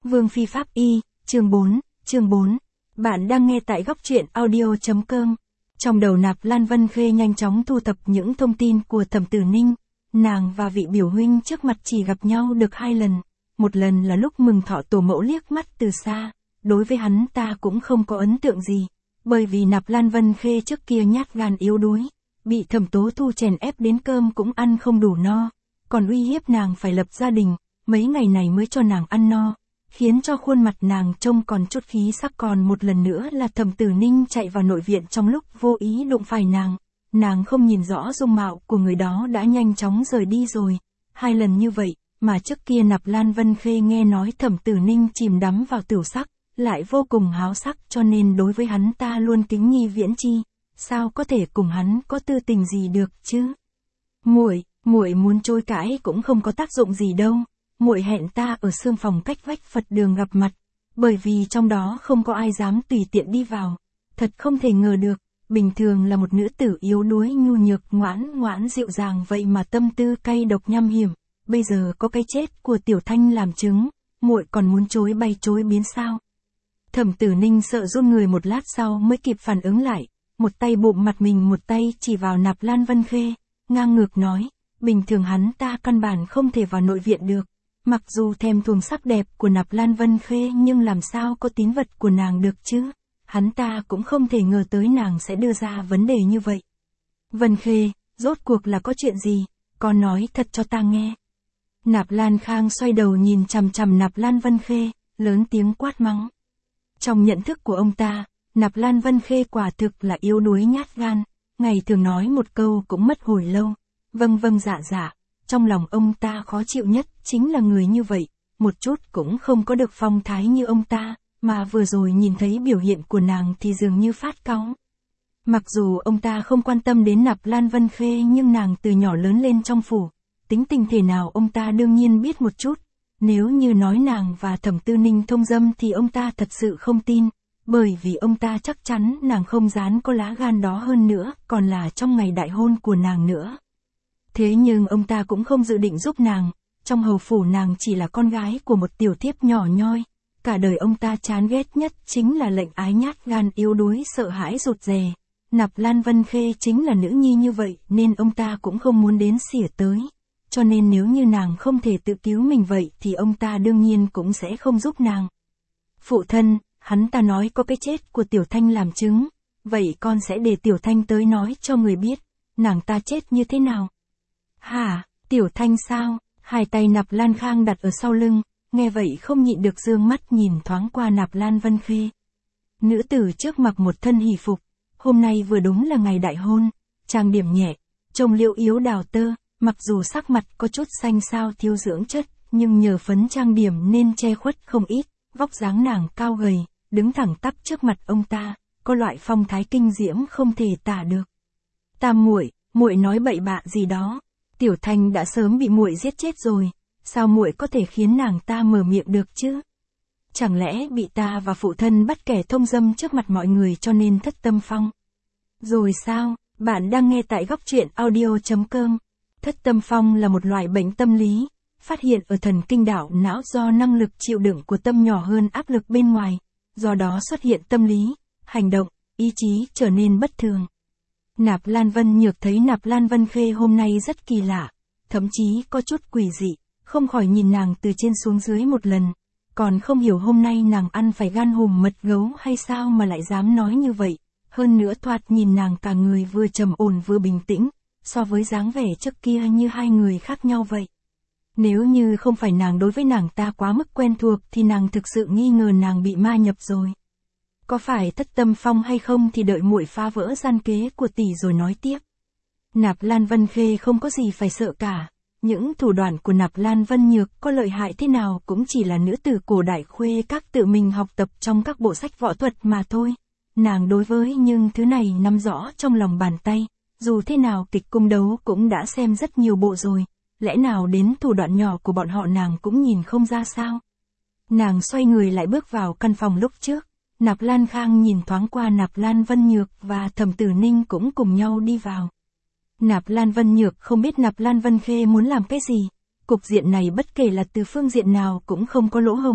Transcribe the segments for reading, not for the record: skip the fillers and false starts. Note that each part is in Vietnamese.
Vương Phi Pháp Y, chương 4. Bạn đang nghe tại góc truyện audio.com. Trong đầu Nạp Lan Vân Khê nhanh chóng thu thập những thông tin của Thẩm Tử Ninh. Nàng và vị biểu huynh trước mặt chỉ gặp nhau được 2 lần. Một lần là lúc mừng thọ tổ mẫu liếc mắt từ xa. Đối với hắn ta cũng không có ấn tượng gì. Bởi vì Nạp Lan Vân Khê trước kia nhát gan yếu đuối. Bị Thẩm Tố Thu chèn ép đến cơm cũng ăn không đủ no. Còn uy hiếp nàng phải lập gia đình. Mấy ngày này mới cho nàng ăn no. Khiến cho khuôn mặt nàng trông còn chút khí sắc. Còn một lần nữa là Thẩm Tử Ninh chạy vào nội viện trong lúc vô ý đụng phải nàng. Nàng không nhìn rõ dung mạo của người đó đã nhanh chóng rời đi rồi. 2 lần như vậy, mà trước kia Nạp Lan Vân Khê nghe nói Thẩm Tử Ninh chìm đắm vào tửu sắc, lại vô cùng háo sắc, cho nên đối với hắn ta luôn kính nhi viễn chi. Sao có thể cùng hắn có tư tình gì được chứ? Muội muốn chối cãi cũng không có tác dụng gì đâu. Muội hẹn ta ở xương phòng cách vách Phật đường gặp mặt, bởi vì trong đó không có ai dám tùy tiện đi vào. Thật không thể ngờ được, bình thường là một nữ tử yếu đuối nhu nhược ngoãn dịu dàng vậy mà tâm tư cay độc nham hiểm, bây giờ có cái chết của Tiểu Thanh làm chứng, muội còn muốn chối bay chối biến sao? Thẩm Tử Ninh sợ run người một lát sau mới kịp phản ứng lại, một tay bụm mặt mình, một tay chỉ vào Nạp Lan Vân Khê, ngang ngược nói, bình thường hắn ta căn bản không thể vào nội viện được. Mặc dù thèm thuồng sắc đẹp của Nạp Lan Vân Khê nhưng làm sao có tín vật của nàng được chứ? Hắn ta cũng không thể ngờ tới nàng sẽ đưa ra vấn đề như vậy. Vân Khê, rốt cuộc là có chuyện gì? Con nói thật cho ta nghe. Nạp Lan Khang xoay đầu nhìn chằm chằm Nạp Lan Vân Khê, lớn tiếng quát mắng. Trong nhận thức của ông ta, Nạp Lan Vân Khê quả thực là yếu đuối nhát gan, ngày thường nói một câu cũng mất hồi lâu. Vâng dạ. Trong lòng ông ta khó chịu nhất chính là người như vậy, một chút cũng không có được phong thái như ông ta, mà vừa rồi nhìn thấy biểu hiện của nàng thì dường như phát cáu. Mặc dù ông ta không quan tâm đến Nạp Lan Vân Khê nhưng nàng từ nhỏ lớn lên trong phủ, tính tình thể nào ông ta đương nhiên biết một chút. Nếu như nói nàng và Thẩm Tư Ninh thông dâm thì ông ta thật sự không tin, bởi vì ông ta chắc chắn nàng không dám có lá gan đó, hơn nữa còn là trong ngày đại hôn của nàng nữa. Thế nhưng ông ta cũng không dự định giúp nàng, trong hầu phủ nàng chỉ là con gái của một tiểu thiếp nhỏ nhoi, cả đời ông ta chán ghét nhất chính là lệnh ái nhát gan yếu đuối sợ hãi rụt rè. Nạp Lan Vân Khê chính là nữ nhi như vậy nên ông ta cũng không muốn đến xỉa tới, cho nên nếu như nàng không thể tự cứu mình vậy thì ông ta đương nhiên cũng sẽ không giúp nàng. Phụ thân, hắn ta nói có cái chết của Tiểu Thanh làm chứng, vậy con sẽ để Tiểu Thanh tới nói cho người biết, nàng ta chết như thế nào. Hả, Tiểu Thanh sao? 2 tay Nạp Lan Khang đặt ở sau lưng, nghe vậy không nhịn được dương mắt nhìn thoáng qua Nạp Lan Vân Khê. Nữ tử trước mặc một thân hỷ phục, hôm nay vừa đúng là ngày đại hôn, trang điểm nhẹ, trông liễu yếu đào tơ, mặc dù sắc mặt có chút xanh xao thiếu dưỡng chất, nhưng nhờ phấn trang điểm nên che khuất không ít, vóc dáng nàng cao gầy, đứng thẳng tắp trước mặt ông ta, có loại phong thái kinh diễm không thể tả được. Tam muội nói bậy bạ gì đó? Tiểu Thanh đã sớm bị muội giết chết rồi, sao muội có thể khiến nàng ta mở miệng được chứ? Chẳng lẽ bị ta và phụ thân bắt kẻ thông dâm trước mặt mọi người cho nên thất tâm phong? Rồi sao? Bạn đang nghe tại góc truyện audio.com. Thất tâm phong là một loại bệnh tâm lý, phát hiện ở thần kinh đạo não do năng lực chịu đựng của tâm nhỏ hơn áp lực bên ngoài, do đó xuất hiện tâm lý, hành động, ý chí trở nên bất thường. Nạp Lan Vân Nhược thấy Nạp Lan Vân Khê hôm nay rất kỳ lạ, thậm chí có chút quỷ dị, không khỏi nhìn nàng từ trên xuống dưới một lần, còn không hiểu hôm nay nàng ăn phải gan hùm mật gấu hay sao mà lại dám nói như vậy, hơn nữa thoạt nhìn nàng cả người vừa trầm ổn vừa bình tĩnh, so với dáng vẻ trước kia như 2 người khác nhau vậy. Nếu như không phải nàng đối với nàng ta quá mức quen thuộc thì nàng thực sự nghi ngờ nàng bị ma nhập rồi. Có phải thất tâm phong hay không thì đợi muội phá vỡ gian kế của tỷ rồi nói tiếp. Nạp Lan Vân Khê không có gì phải sợ cả. Những thủ đoạn của Nạp Lan Vân Nhược có lợi hại thế nào cũng chỉ là nữ tử cổ đại khuê các tự mình học tập trong các bộ sách võ thuật mà thôi. Nàng đối với những thứ này nắm rõ trong lòng bàn tay. Dù thế nào kịch cung đấu cũng đã xem rất nhiều bộ rồi. Lẽ nào đến thủ đoạn nhỏ của bọn họ nàng cũng nhìn không ra sao? Nàng xoay người lại bước vào căn phòng lúc trước. Nạp Lan Khang nhìn thoáng qua Nạp Lan Vân Nhược và Thẩm Tử Ninh cũng cùng nhau đi vào. Nạp Lan Vân Nhược không biết Nạp Lan Vân Khê muốn làm cái gì. Cục diện này bất kể là từ phương diện nào cũng không có lỗ hổng.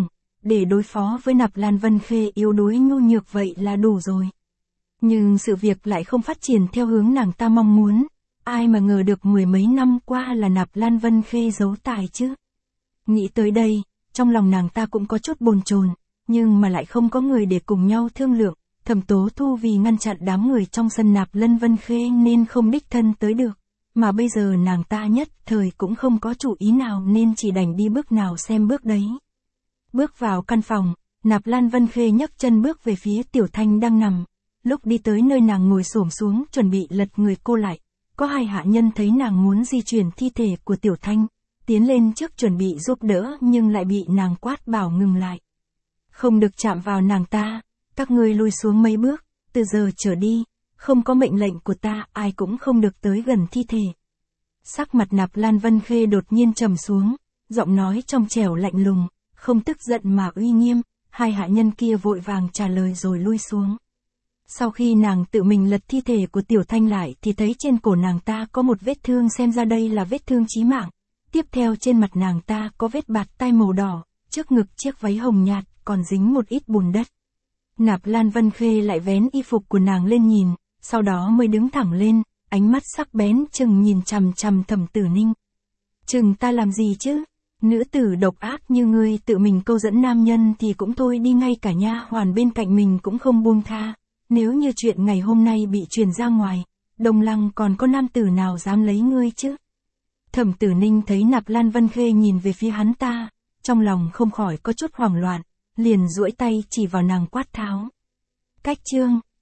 để đối phó với Nạp Lan Vân Khê yếu đuối nhu nhược vậy là đủ rồi. Nhưng sự việc lại không phát triển theo hướng nàng ta mong muốn, ai mà ngờ được mười mấy năm qua là Nạp Lan Vân Khê giấu tài chứ. Nghĩ tới đây, trong lòng nàng ta cũng có chút bồn chồn, nhưng mà lại không có người để cùng nhau thương lượng. Thẩm Tố Thu vì ngăn chặn đám người trong sân Nạp Lan Vân Khê nên không đích thân tới được, mà bây giờ nàng ta nhất thời cũng không có chủ ý nào nên chỉ đành đi bước nào xem bước đấy. Bước vào căn phòng, Nạp Lan Vân Khê nhấc chân bước về phía Tiểu Thanh đang nằm. Lúc đi tới nơi nàng ngồi xổm xuống chuẩn bị lật người cô lại, có hai hạ nhân thấy nàng muốn di chuyển thi thể của Tiểu Thanh, tiến lên trước chuẩn bị giúp đỡ nhưng lại bị nàng quát bảo ngừng lại. Không được chạm vào nàng ta, các ngươi lùi xuống mấy bước, từ giờ trở đi, không có mệnh lệnh của ta ai cũng không được tới gần thi thể. Sắc mặt Nạp Lan Vân Khê đột nhiên trầm xuống, giọng nói trong trẻo lạnh lùng, không tức giận mà uy nghiêm, hai hạ nhân kia vội vàng trả lời rồi lui xuống. Sau khi nàng tự mình lật thi thể của Tiểu Thanh lại thì thấy trên cổ nàng ta có một vết thương, xem ra đây là vết thương chí mạng. Tiếp theo trên mặt nàng ta có vết bạt tai màu đỏ, trước ngực chiếc váy hồng nhạt còn dính một ít bùn đất. Nạp Lan Vân Khê lại vén y phục của nàng lên nhìn, sau đó mới đứng thẳng lên, ánh mắt sắc bén chừng nhìn chằm chằm Thẩm Tử Ninh. Chừng ta làm gì chứ? Nữ tử độc ác như ngươi tự mình câu dẫn nam nhân thì cũng thôi đi, ngay cả nha hoàn bên cạnh mình cũng không buông tha. Nếu như chuyện ngày hôm nay bị truyền ra ngoài, Đông Lăng còn có nam tử nào dám lấy ngươi chứ? Thẩm Tử Ninh thấy Nạp Lan Vân Khê nhìn về phía hắn ta, trong lòng không khỏi có chút hoảng loạn, liền duỗi tay chỉ vào nàng quát tháo. Cách chương